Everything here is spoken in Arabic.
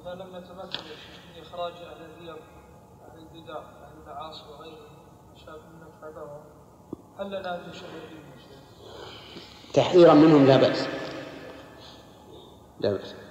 إذا لم يتمكن من إخراج أهل الرياض أهل البدع أهل المعاصي وغيرهم شاب من نفعلهم هل لنا أن نشهد بهم؟ تحذيرا منهم لا بأس.